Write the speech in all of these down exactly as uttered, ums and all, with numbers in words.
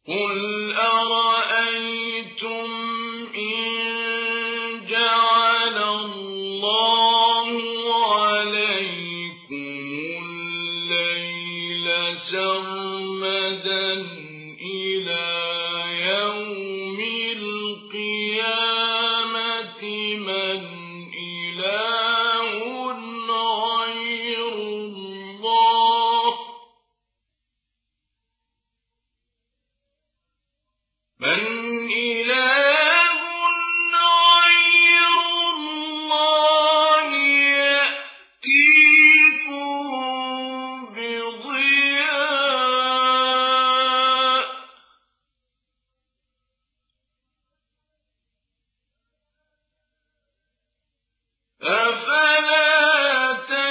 قل أرأيتم إن جعل الله عليكم الليل سرمدا إلى يوم القيامة من إله غير الله من إله غير الله يأتيكم بضياء أفلا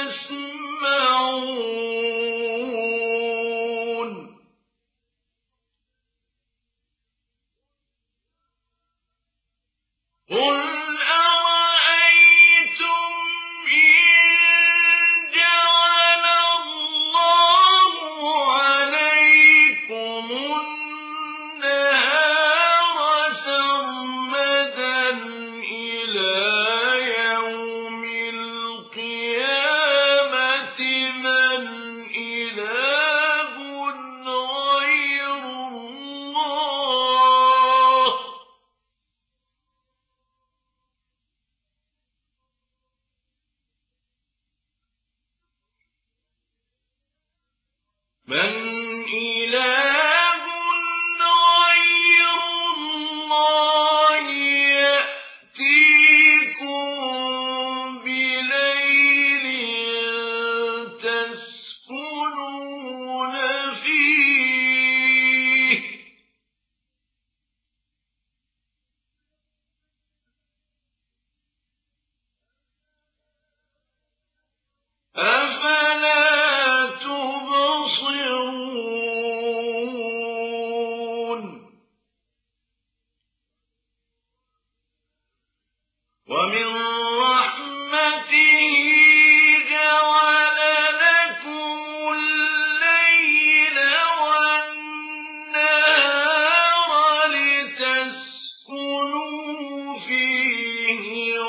تسمعون قل أرأيتم إن جعل الله عليكم النهار سرمدا إلى يوم القيامة من إله غير الله من إله غير الله يأتيكم بليل تسكنون فيه أفلا تبصرون ومن رحمته جعل لكم الليل والنهار لتسكنوا فيه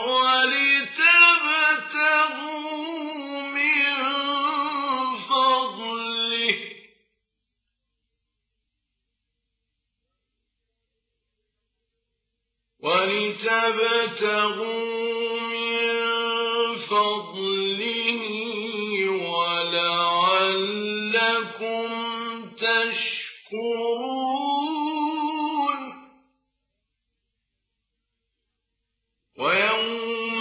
ولتبتغوا من فضله ولتبتغوا من فضله ولعلكم تشكرون ويوم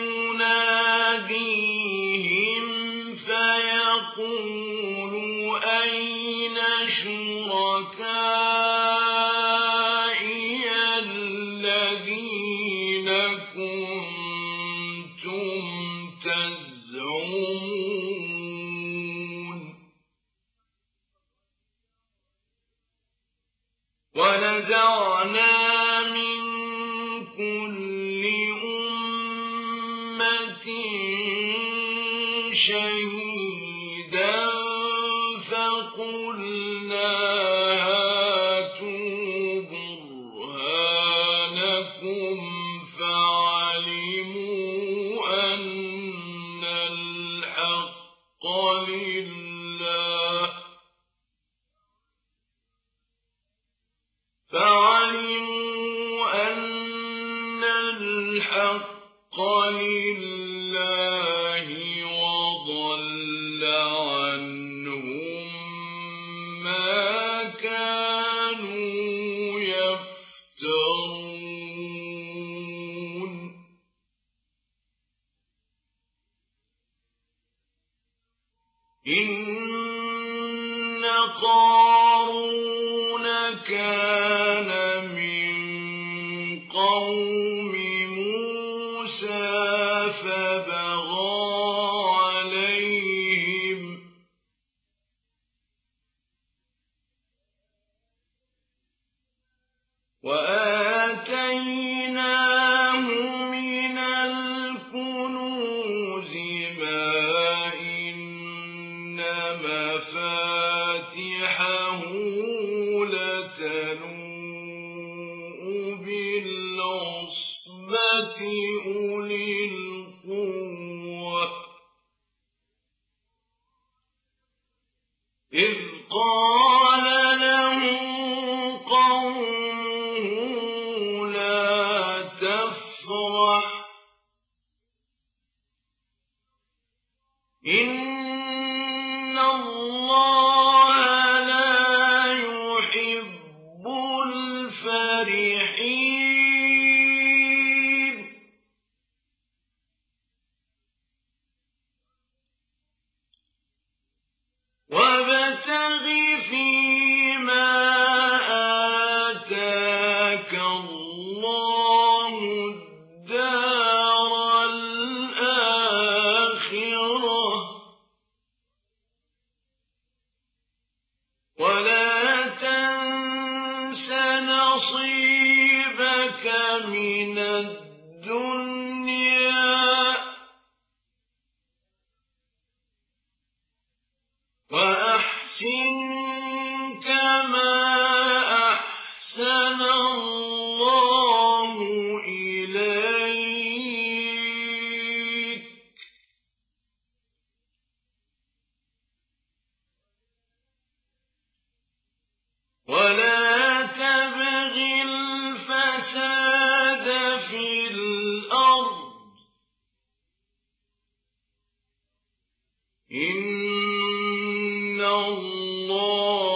يناديهم فيقول أين شركائي الذين كنتم تزعمون ونزعنا من كل أمة شهيدا فقلنا هاتوا برهانكم فعلموا أن الحق لله فعلموا أن الحق لله وضل عنهم ما كانوا يفترون إن قارون كان من قوم موسى فبغى عليهم وآتيناه من الكنوز ما إن مفاتحه لتنوء إذ قال له قومه لا تفرح إن الله لا يحب الفرحين وابتغ فيما آتاك الله الدار الآخرة ولا تنس نصيبك من الدنيا وأحسن كما أحسن الله إليك ولا تبغ الفساد في الأرض إن الله